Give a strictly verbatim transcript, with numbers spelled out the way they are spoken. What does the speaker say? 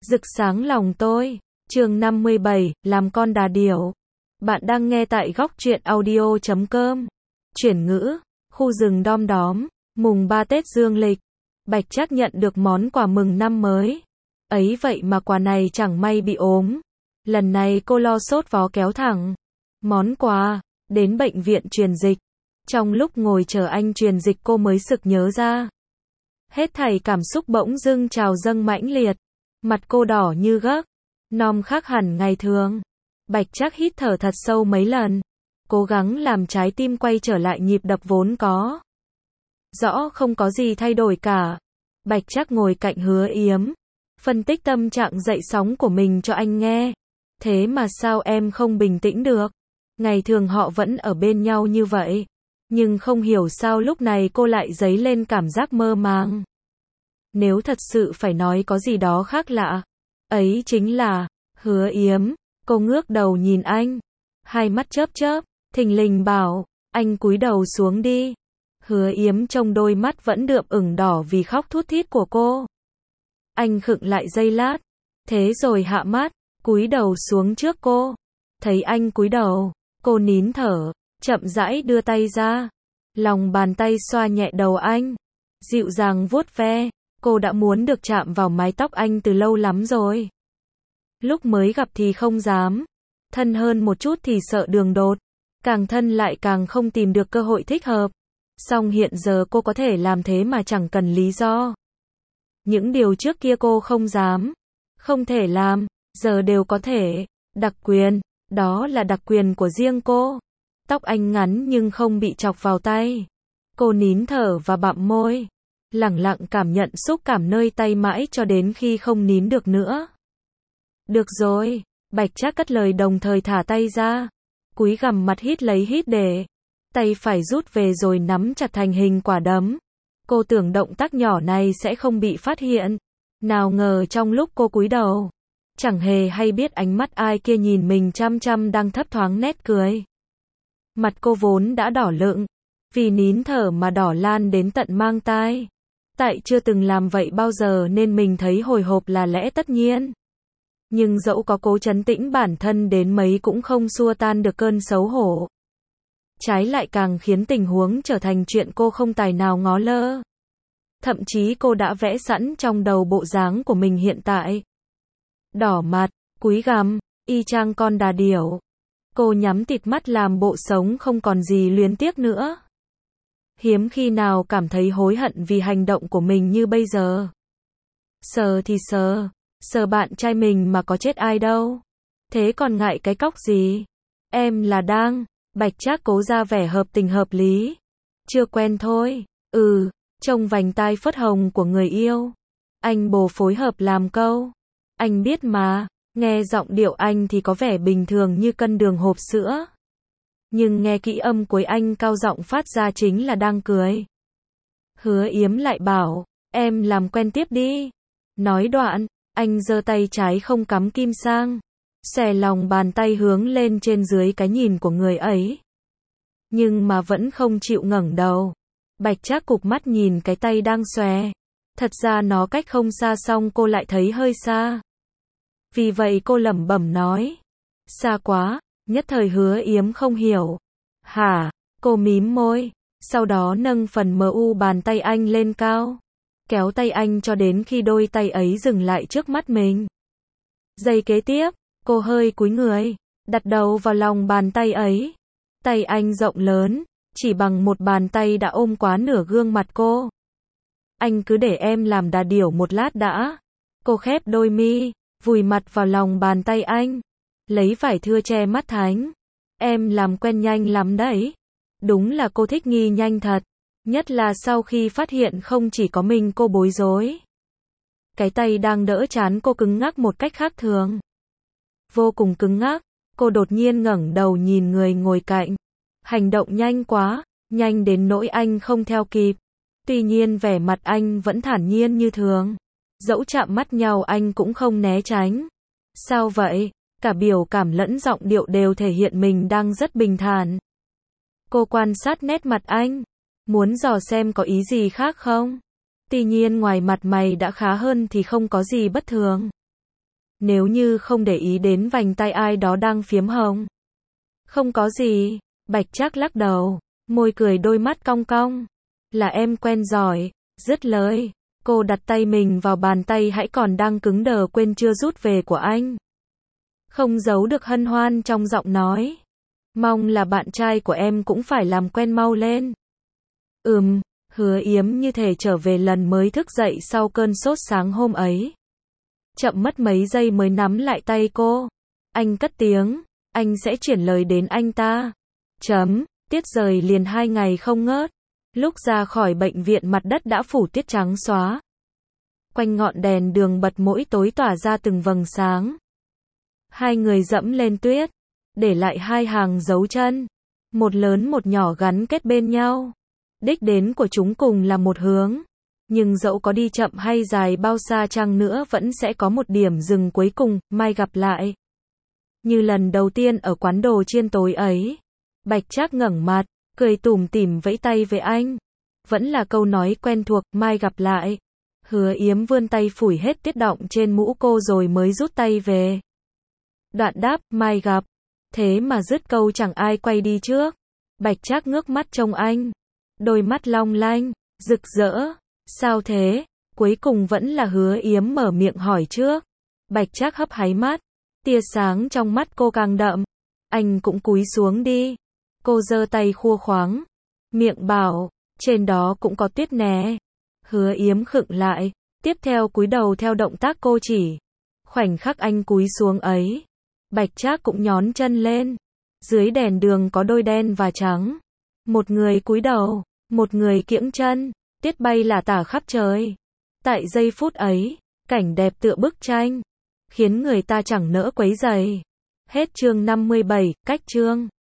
Rực sáng lòng tôi. Chương năm mươi bảy, làm con đà điểu. Bạn đang nghe tại góc truyện audio chấm com. Chuyển ngữ, khu rừng Đom Đóm, mùng ba Tết dương lịch. Bạch Trác nhận được món quà mừng năm mới. Ấy vậy mà quà này chẳng may bị ốm. Lần này cô lo sốt vó kéo thẳng. Món quà, đến bệnh viện truyền dịch. Trong lúc ngồi chờ anh truyền dịch cô mới sực nhớ ra. Hết thảy cảm xúc bỗng dưng trào dâng mãnh liệt. Mặt cô đỏ như gấc, nom khác hẳn ngày thường. Bạch Trác hít thở thật sâu mấy lần, cố gắng làm trái tim quay trở lại nhịp đập vốn có. Rõ không có gì thay đổi cả. Bạch Trác ngồi cạnh Hứa Yếm, phân tích tâm trạng dậy sóng của mình cho anh nghe. Thế mà sao em không bình tĩnh được? Ngày thường họ vẫn ở bên nhau như vậy, nhưng không hiểu sao lúc này cô lại dấy lên cảm giác mơ màng. Nếu thật sự phải nói có gì đó khác lạ, ấy chính là, Hứa Yếm, cô ngước đầu nhìn anh, hai mắt chớp chớp, thình lình bảo, anh cúi đầu xuống đi. Hứa Yếm trong đôi mắt vẫn đượm ửng đỏ vì khóc thút thít của cô. Anh khựng lại giây lát, thế rồi hạ mắt, cúi đầu xuống trước cô. Thấy anh cúi đầu, cô nín thở, chậm rãi đưa tay ra, lòng bàn tay xoa nhẹ đầu anh, dịu dàng vuốt ve. Cô đã muốn được chạm vào mái tóc anh từ lâu lắm rồi. Lúc mới gặp thì không dám, thân hơn một chút thì sợ đường đột, càng thân lại càng không tìm được cơ hội thích hợp. Song hiện giờ cô có thể làm thế mà chẳng cần lý do. Những điều trước kia cô không dám, không thể làm, giờ đều có thể. Đặc quyền, đó là đặc quyền của riêng cô. Tóc anh ngắn nhưng không bị chọc vào tay. Cô nín thở và bặm môi, lẳng lặng cảm nhận xúc cảm nơi tay mãi cho đến khi không nín được nữa. Được rồi, Bạch Trác cất lời đồng thời thả tay ra, cúi gằm mặt hít lấy hít để, tay phải rút về rồi nắm chặt thành hình quả đấm. Cô tưởng động tác nhỏ này sẽ không bị phát hiện, nào ngờ trong lúc cô cúi đầu, chẳng hề hay biết ánh mắt ai kia nhìn mình chăm chăm đang thấp thoáng nét cười. Mặt cô vốn đã đỏ lựng, vì nín thở mà đỏ lan đến tận mang tai. Tại chưa từng làm vậy bao giờ nên mình thấy hồi hộp là lẽ tất nhiên. Nhưng dẫu có cố trấn tĩnh bản thân đến mấy cũng không xua tan được cơn xấu hổ. Trái lại càng khiến tình huống trở thành chuyện cô không tài nào ngó lơ. Thậm chí cô đã vẽ sẵn trong đầu bộ dáng của mình hiện tại. Đỏ mặt, cúi gằm, y chang con đà điểu. Cô nhắm tịt mắt làm bộ sống không còn gì luyến tiếc nữa. Hiếm khi nào cảm thấy hối hận vì hành động của mình như bây giờ. Sờ thì sờ, sờ bạn trai mình mà có chết ai đâu. Thế còn ngại cái cóc gì? Em là đang, Bạch Trác cố ra vẻ hợp tình hợp lý. Chưa quen thôi, ừ, trông vành tai phớt hồng của người yêu. Anh bồ phối hợp làm câu. Anh biết mà, nghe giọng điệu anh thì có vẻ bình thường như cân đường hộp sữa. Nhưng nghe kỹ âm cuối anh cao giọng phát ra chính là đang cười. Hứa Yếm lại bảo, em làm quen tiếp đi. Nói đoạn, anh giơ tay trái không cắm kim sang, xòe lòng bàn tay hướng lên trên dưới cái nhìn của người ấy. Nhưng mà vẫn không chịu ngẩng đầu. Bạch Trác cụp mắt nhìn cái tay đang xòe. Thật ra nó cách không xa song cô lại thấy hơi xa. Vì vậy cô lẩm bẩm nói, xa quá. Nhất thời Hứa Yếm không hiểu. Hả? Cô mím môi, sau đó nâng phần mờ u bàn tay anh lên cao, kéo tay anh cho đến khi đôi tay ấy dừng lại trước mắt mình. Giây kế tiếp, cô hơi cúi người, đặt đầu vào lòng bàn tay ấy. Tay anh rộng lớn, chỉ bằng một bàn tay đã ôm quá nửa gương mặt cô. Anh cứ để em làm đà điểu một lát đã. Cô khép đôi mi, vùi mặt vào lòng bàn tay anh, lấy vải thưa che mắt thánh. Em làm quen nhanh lắm đấy. Đúng là cô thích nghi nhanh thật. Nhất là sau khi phát hiện không chỉ có mình cô bối rối. Cái tay đang đỡ trán cô cứng ngắc một cách khác thường. Vô cùng cứng ngắc. Cô đột nhiên ngẩng đầu nhìn người ngồi cạnh. Hành động nhanh quá, nhanh đến nỗi anh không theo kịp. Tuy nhiên vẻ mặt anh vẫn thản nhiên như thường. Dẫu chạm mắt nhau anh cũng không né tránh. Sao vậy? Cả biểu cảm lẫn giọng điệu đều thể hiện mình đang rất bình thản. Cô quan sát nét mặt anh, muốn dò xem có ý gì khác không. Tuy nhiên ngoài mặt mày đã khá hơn thì không có gì bất thường. nếu như không để ý đến vành tay ai đó đang phiếm hồng. Không có gì, Bạch Trác lắc đầu, môi cười đôi mắt cong cong. Là em quen giỏi, dứt lời, cô đặt tay mình vào bàn tay hãy còn đang cứng đờ quên chưa rút về của anh. Không giấu được hân hoan trong giọng nói. Mong là bạn trai của em cũng phải làm quen mau lên. Ừm, Hứa Yếm như thể trở về lần mới thức dậy sau cơn sốt sáng hôm ấy. Chậm mất mấy giây mới nắm lại tay cô. Anh cất tiếng, anh sẽ chuyển lời đến anh ta. Chấm, tiết rời liền hai ngày không ngớt. Lúc ra khỏi bệnh viện mặt đất đã phủ tiết trắng xóa. Quanh ngọn đèn đường bật mỗi tối tỏa ra từng vầng sáng. Hai người dẫm lên tuyết, để lại hai hàng dấu chân. Một lớn một nhỏ gắn kết bên nhau. Đích đến của chúng cùng là một hướng. Nhưng dẫu có đi chậm hay dài bao xa chăng nữa vẫn sẽ có một điểm dừng cuối cùng, mai gặp lại. Như lần đầu tiên ở quán đồ chiên tối ấy. Bạch Trác ngẩng mặt, cười tủm tỉm vẫy tay với anh. Vẫn là câu nói quen thuộc, mai gặp lại. Hứa Yếm vươn tay phủi hết tiết đọng trên mũ cô rồi mới rút tay về. Đoạn đáp, mai gặp. Thế mà dứt câu chẳng ai quay đi trước. Bạch Trác ngước mắt trông anh. Đôi mắt long lanh, rực rỡ. Sao thế? Cuối cùng vẫn là Hứa Yếm mở miệng hỏi trước. Bạch Trác hấp háy mắt. Tia sáng trong mắt cô càng đậm. Anh cũng cúi xuống đi. Cô giơ tay khua khoáng. Miệng bảo, trên đó cũng có tuyết nè. Hứa Yếm khựng lại. Tiếp theo cúi đầu theo động tác cô chỉ. Khoảnh khắc anh cúi xuống ấy. Bạch Trác cũng nhón chân lên. Dưới đèn đường có đôi đen và trắng. Một người cúi đầu, một người kiễng chân. Tiết bay lả tả khắp trời. Tại giây phút ấy, cảnh đẹp tựa bức tranh. Khiến người ta chẳng nỡ quấy rầy. Hết chương năm mươi bảy, cách chương.